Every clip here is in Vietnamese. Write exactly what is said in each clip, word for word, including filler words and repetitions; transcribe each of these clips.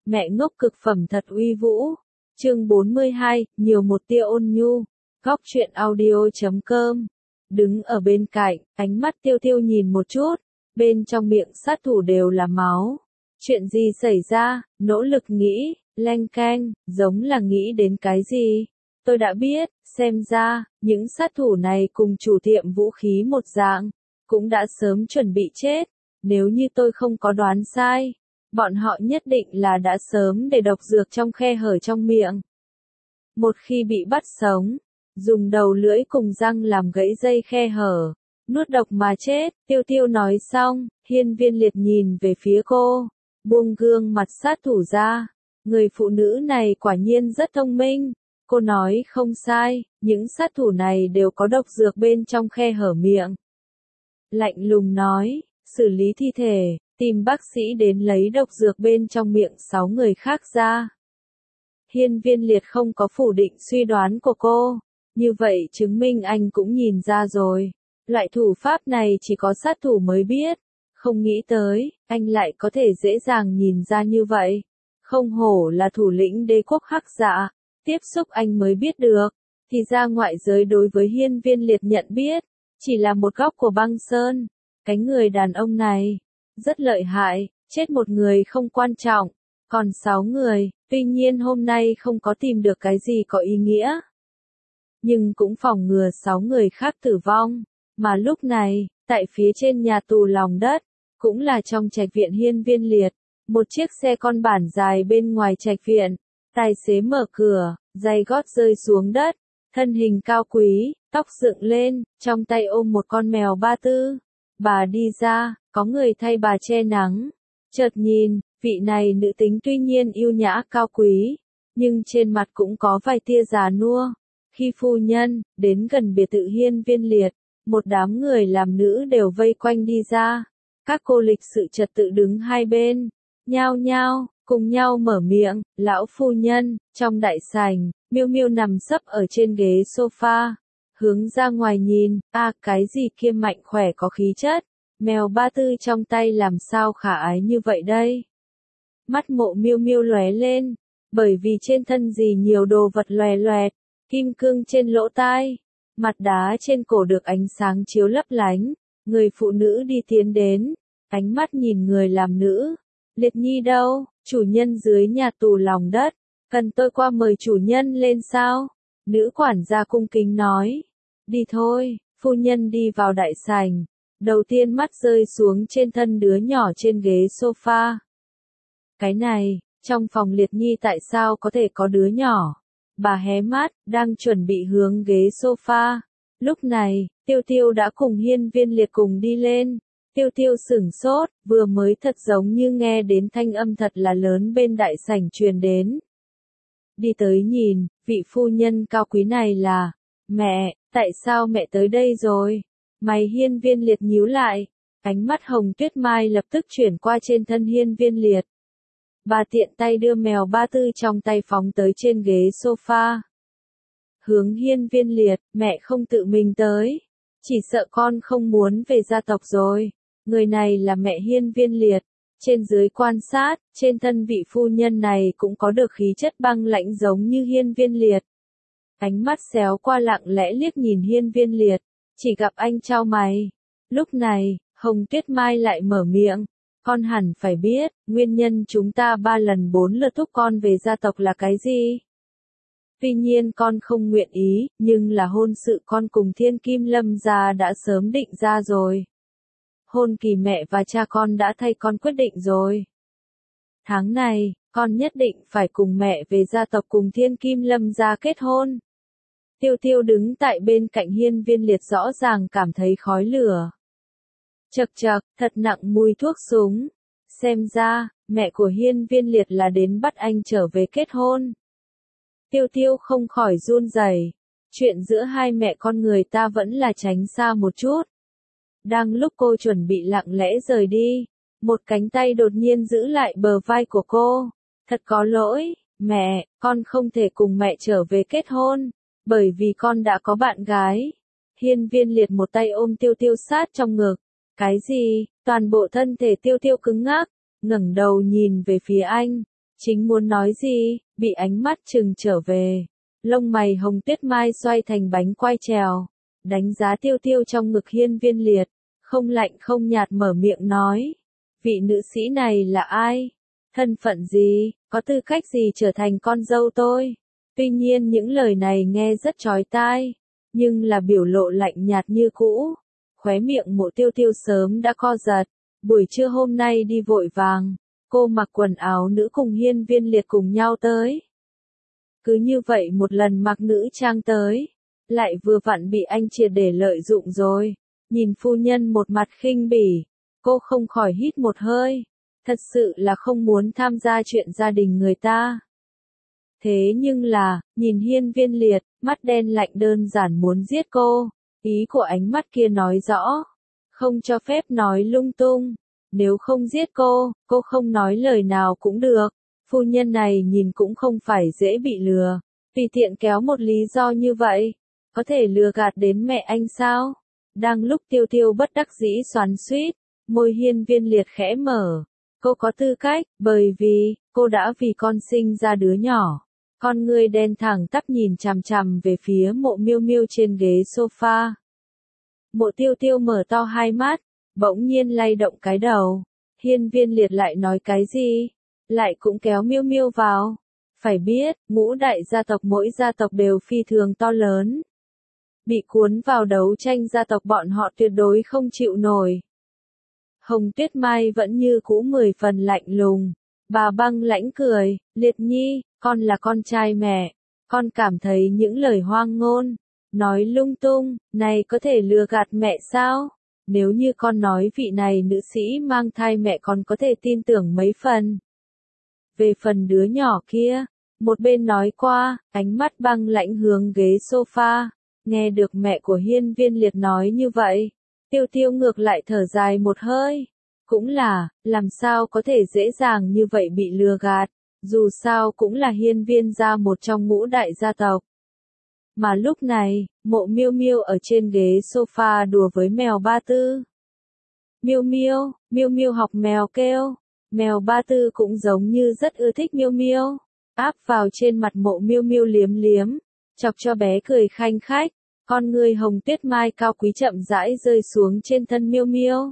mẹ ngốc cực phẩm thật uy vũ. Chương bốn mươi hai, nhiều một tia ôn nhu. Góc truyện audio chấm com. Đứng ở bên cạnh, ánh mắt Tiêu Tiêu nhìn một chút, bên trong miệng sát thủ đều là máu. Chuyện gì xảy ra, nỗ lực nghĩ, leng keng, giống là nghĩ đến cái gì. Tôi đã biết, xem ra, những sát thủ này cùng chủ tiệm vũ khí một dạng, cũng đã sớm chuẩn bị chết. Nếu như tôi không có đoán sai, bọn họ nhất định là đã sớm để độc dược trong khe hở trong miệng. Một khi bị bắt sống, dùng đầu lưỡi cùng răng làm gãy dây khe hở, nuốt độc mà chết. Tiêu Tiêu nói xong, Hiên Viên Liệt nhìn về phía cô, buông gương mặt sát thủ ra. Người phụ nữ này quả nhiên rất thông minh. Cô nói không sai, những sát thủ này đều có độc dược bên trong khe hở miệng. Lạnh lùng nói, xử lý thi thể, tìm bác sĩ đến lấy độc dược bên trong miệng sáu người khác ra. Hiên Viên Liệt không có phủ định suy đoán của cô, như vậy chứng minh anh cũng nhìn ra rồi. Loại thủ pháp này chỉ có sát thủ mới biết, không nghĩ tới, anh lại có thể dễ dàng nhìn ra như vậy. Không hổ là thủ lĩnh đế quốc Hắc Dạ, tiếp xúc anh mới biết được, thì ra ngoại giới đối với Hiên Viên Liệt nhận biết, chỉ là một góc của băng sơn. Cái người đàn ông này, rất lợi hại, chết một người không quan trọng, còn sáu người, tuy nhiên hôm nay không có tìm được cái gì có ý nghĩa. Nhưng cũng phòng ngừa sáu người khác tử vong, mà lúc này, tại phía trên nhà tù lòng đất, cũng là trong trạch viện Hiên Viên Liệt, một chiếc xe con bản dài bên ngoài trạch viện, tài xế mở cửa, giày gót rơi xuống đất, thân hình cao quý, tóc dựng lên, trong tay ôm một con mèo ba tư. Bà đi ra, có người thay bà che nắng. Chợt nhìn, vị này nữ tính tuy nhiên yêu nhã cao quý, nhưng trên mặt cũng có vài tia già nua. Khi phu nhân đến gần biệt thự Hiên Viên Liệt, một đám người làm nữ đều vây quanh đi ra. Các cô lịch sự trật tự đứng hai bên, nhao nhao, cùng nhau mở miệng. Lão phu nhân, trong đại sảnh, Miêu Miêu nằm sấp ở trên ghế sofa, hướng ra ngoài nhìn, a à, cái gì kia mạnh khỏe có khí chất, mèo ba tư trong tay làm sao khả ái như vậy đây. Mắt Mộ Miêu Miêu lóe lên, bởi vì trên thân gì nhiều đồ vật lòe loẹt, kim cương trên lỗ tai, mặt đá trên cổ được ánh sáng chiếu lấp lánh. Người phụ nữ đi tiến đến, ánh mắt nhìn người làm nữ. Liệt Nhi đâu, chủ nhân dưới nhà tù lòng đất, cần tôi qua mời chủ nhân lên sao? Nữ quản gia cung kính nói. Đi thôi, phu nhân đi vào đại sảnh. Đầu tiên mắt rơi xuống trên thân đứa nhỏ trên ghế sofa. Cái này, trong phòng Liệt Nhi tại sao có thể có đứa nhỏ? Bà hé mắt, đang chuẩn bị hướng ghế sofa. Lúc này, Tiêu Tiêu đã cùng Hiên Viên Liệt cùng đi lên. Tiêu Tiêu sửng sốt, vừa mới thật giống như nghe đến thanh âm thật là lớn bên đại sảnh truyền đến. Đi tới nhìn, vị phu nhân cao quý này là, mẹ, tại sao mẹ tới đây rồi? Mày Hiên Viên Liệt nhíu lại, ánh mắt Hồng Tuyết Mai lập tức chuyển qua trên thân Hiên Viên Liệt. Bà tiện tay đưa mèo ba tư trong tay phóng tới trên ghế sofa. Hướng Hiên Viên Liệt, mẹ không tự mình tới, chỉ sợ con không muốn về gia tộc rồi. Người này là mẹ Hiên Viên Liệt. Trên dưới quan sát, trên thân vị phu nhân này cũng có được khí chất băng lãnh giống như Hiên Viên Liệt. Ánh mắt xéo qua lặng lẽ liếc nhìn Hiên Viên Liệt, chỉ gặp anh chau mày. Lúc này, Hồng Tuyết Mai lại mở miệng, con hẳn phải biết, nguyên nhân chúng ta ba lần bốn lượt thúc con về gia tộc là cái gì? Tuy nhiên con không nguyện ý, nhưng là hôn sự con cùng Thiên Kim Lâm gia đã sớm định ra rồi. Hôn kỳ mẹ và cha con đã thay con quyết định rồi. Tháng này, con nhất định phải cùng mẹ về gia tộc cùng Thiên Kim Lâm gia kết hôn. Tiêu Tiêu đứng tại bên cạnh Hiên Viên Liệt rõ ràng cảm thấy khói lửa. Chậc chậc, thật nặng mùi thuốc súng. Xem ra, mẹ của Hiên Viên Liệt là đến bắt anh trở về kết hôn. Tiêu Tiêu không khỏi run rẩy. Chuyện giữa hai mẹ con người ta vẫn là tránh xa một chút. Đang lúc cô chuẩn bị lặng lẽ rời đi, một cánh tay đột nhiên giữ lại bờ vai của cô. Thật có lỗi, mẹ, con không thể cùng mẹ trở về kết hôn, bởi vì con đã có bạn gái. Hiên Viên Liệt một tay ôm Tiêu Tiêu sát trong ngực. Cái gì? Toàn bộ thân thể Tiêu Tiêu cứng ngắc, ngẩng đầu nhìn về phía anh. Chính muốn nói gì, bị ánh mắt trừng trở về. Lông mày Hồng Tuyết Mai xoay thành bánh quai trèo, đánh giá Tiêu Tiêu trong ngực Hiên Viên Liệt, không lạnh không nhạt mở miệng nói. Vị nữ sĩ này là ai? Thân phận gì? Có tư cách gì trở thành con dâu tôi? Tuy nhiên những lời này nghe rất chói tai, nhưng là biểu lộ lạnh nhạt như cũ. Khóe miệng Mộ Tiêu Tiêu sớm đã co giật. Buổi trưa hôm nay đi vội vàng, cô mặc quần áo nữ cùng Hiên Viên Liệt cùng nhau tới. Cứ như vậy một lần mặc nữ trang tới, lại vừa vặn bị anh triệt để lợi dụng rồi. Nhìn phu nhân một mặt khinh bỉ, cô không khỏi hít một hơi. Thật sự là không muốn tham gia chuyện gia đình người ta. Thế nhưng là, nhìn Hiên Viên Liệt, mắt đen lạnh đơn giản muốn giết cô. Ý của ánh mắt kia nói rõ, không cho phép nói lung tung. Nếu không giết cô, cô không nói lời nào cũng được. Phu nhân này nhìn cũng không phải dễ bị lừa. Tùy tiện kéo một lý do như vậy, có thể lừa gạt đến mẹ anh sao? Đang lúc Tiêu Tiêu bất đắc dĩ xoắn xuýt, môi Hiên Viên Liệt khẽ mở. Cô có tư cách, bởi vì, cô đã vì con sinh ra đứa nhỏ. Con ngươi đen thẳng tắp nhìn chằm chằm về phía Mộ Miêu Miêu trên ghế sofa. Mộ Tiêu Tiêu mở to hai mắt, bỗng nhiên lay động cái đầu. Hiên Viên Liệt lại nói cái gì? Lại cũng kéo Miêu Miêu vào. Phải biết, ngũ đại gia tộc mỗi gia tộc đều phi thường to lớn. Bị cuốn vào đấu tranh gia tộc bọn họ tuyệt đối không chịu nổi. Hồng Tuyết Mai vẫn như cũ mười phần lạnh lùng. Bà băng lãnh cười, Liệt Nhi, con là con trai mẹ. Con cảm thấy những lời hoang ngôn, nói lung tung, này có thể lừa gạt mẹ sao? Nếu như con nói vị này nữ sĩ mang thai mẹ con có thể tin tưởng mấy phần. Về phần đứa nhỏ kia, một bên nói qua, ánh mắt băng lãnh hướng ghế sofa. Nghe được mẹ của Hiên Viên Liệt nói như vậy, Tiêu Tiêu ngược lại thở dài một hơi. Cũng là, làm sao có thể dễ dàng như vậy bị lừa gạt, dù sao cũng là Hiên Viên gia một trong ngũ đại gia tộc. Mà lúc này, Mộ Miêu Miêu ở trên ghế sofa đùa với mèo Ba Tư. Miêu Miêu, Miêu Miêu học mèo kêu. Mèo Ba Tư cũng giống như rất ưa thích Miêu Miêu, áp vào trên mặt Mộ Miêu Miêu liếm liếm, chọc cho bé cười khanh khách. Con người Hồng Tuyết Mai cao quý chậm rãi rơi xuống trên thân Miêu Miêu.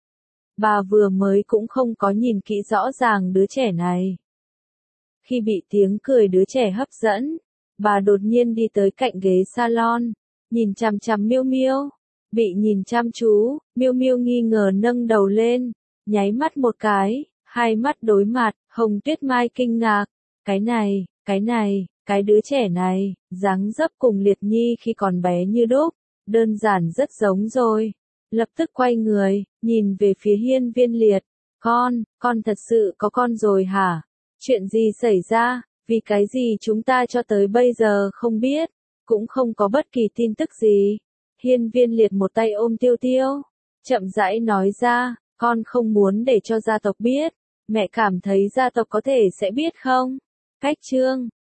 Bà vừa mới cũng không có nhìn kỹ rõ ràng đứa trẻ này. Khi bị tiếng cười đứa trẻ hấp dẫn, bà đột nhiên đi tới cạnh ghế salon, nhìn chằm chằm Miêu Miêu. Bị nhìn chăm chú, Miêu Miêu nghi ngờ nâng đầu lên, nháy mắt một cái, hai mắt đối mặt. Hồng Tuyết Mai kinh ngạc, cái này, cái này, cái đứa trẻ này, dáng dấp cùng Liệt Nhi khi còn bé như đúc, đơn giản rất giống rồi. Lập tức quay người, nhìn về phía Hiên Viên Liệt. Con, con thật sự có con rồi hả? Chuyện gì xảy ra? Vì cái gì chúng ta cho tới bây giờ không biết, cũng không có bất kỳ tin tức gì. Hiên Viên Liệt một tay ôm Tiêu Tiêu, chậm rãi nói ra, con không muốn để cho gia tộc biết, mẹ cảm thấy gia tộc có thể sẽ biết không? Cách chương